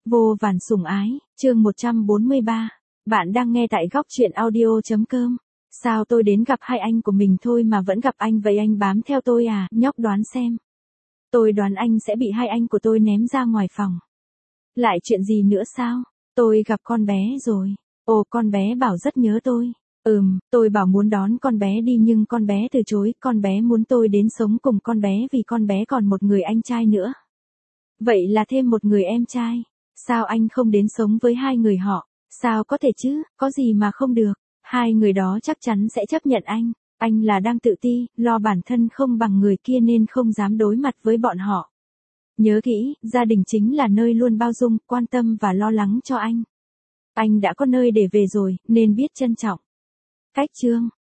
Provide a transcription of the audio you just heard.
Vô vàn sủng ái, chương 143. Bạn đang nghe tại góc truyện audio.com. Sao tôi đến gặp hai anh của mình thôi mà vẫn gặp anh vậy, anh bám theo tôi à? Nhóc đoán xem. Tôi đoán anh sẽ bị hai anh của tôi ném ra ngoài phòng. Lại chuyện gì nữa sao? Tôi gặp con bé rồi. Ồ, con bé bảo rất nhớ tôi. Tôi bảo muốn đón con bé đi nhưng con bé từ chối, con bé muốn tôi đến sống cùng con bé vì con bé còn một người anh trai nữa. Vậy là thêm một người em trai. Sao anh không đến sống với hai người họ? Sao có thể chứ, có gì mà không được. Hai người đó chắc chắn sẽ chấp nhận anh. Anh là đang tự ti, lo bản thân không bằng người kia nên không dám đối mặt với bọn họ. Nhớ kỹ, gia đình chính là nơi luôn bao dung, quan tâm và lo lắng cho anh. Anh đã có nơi để về rồi, nên biết trân trọng. Cách chương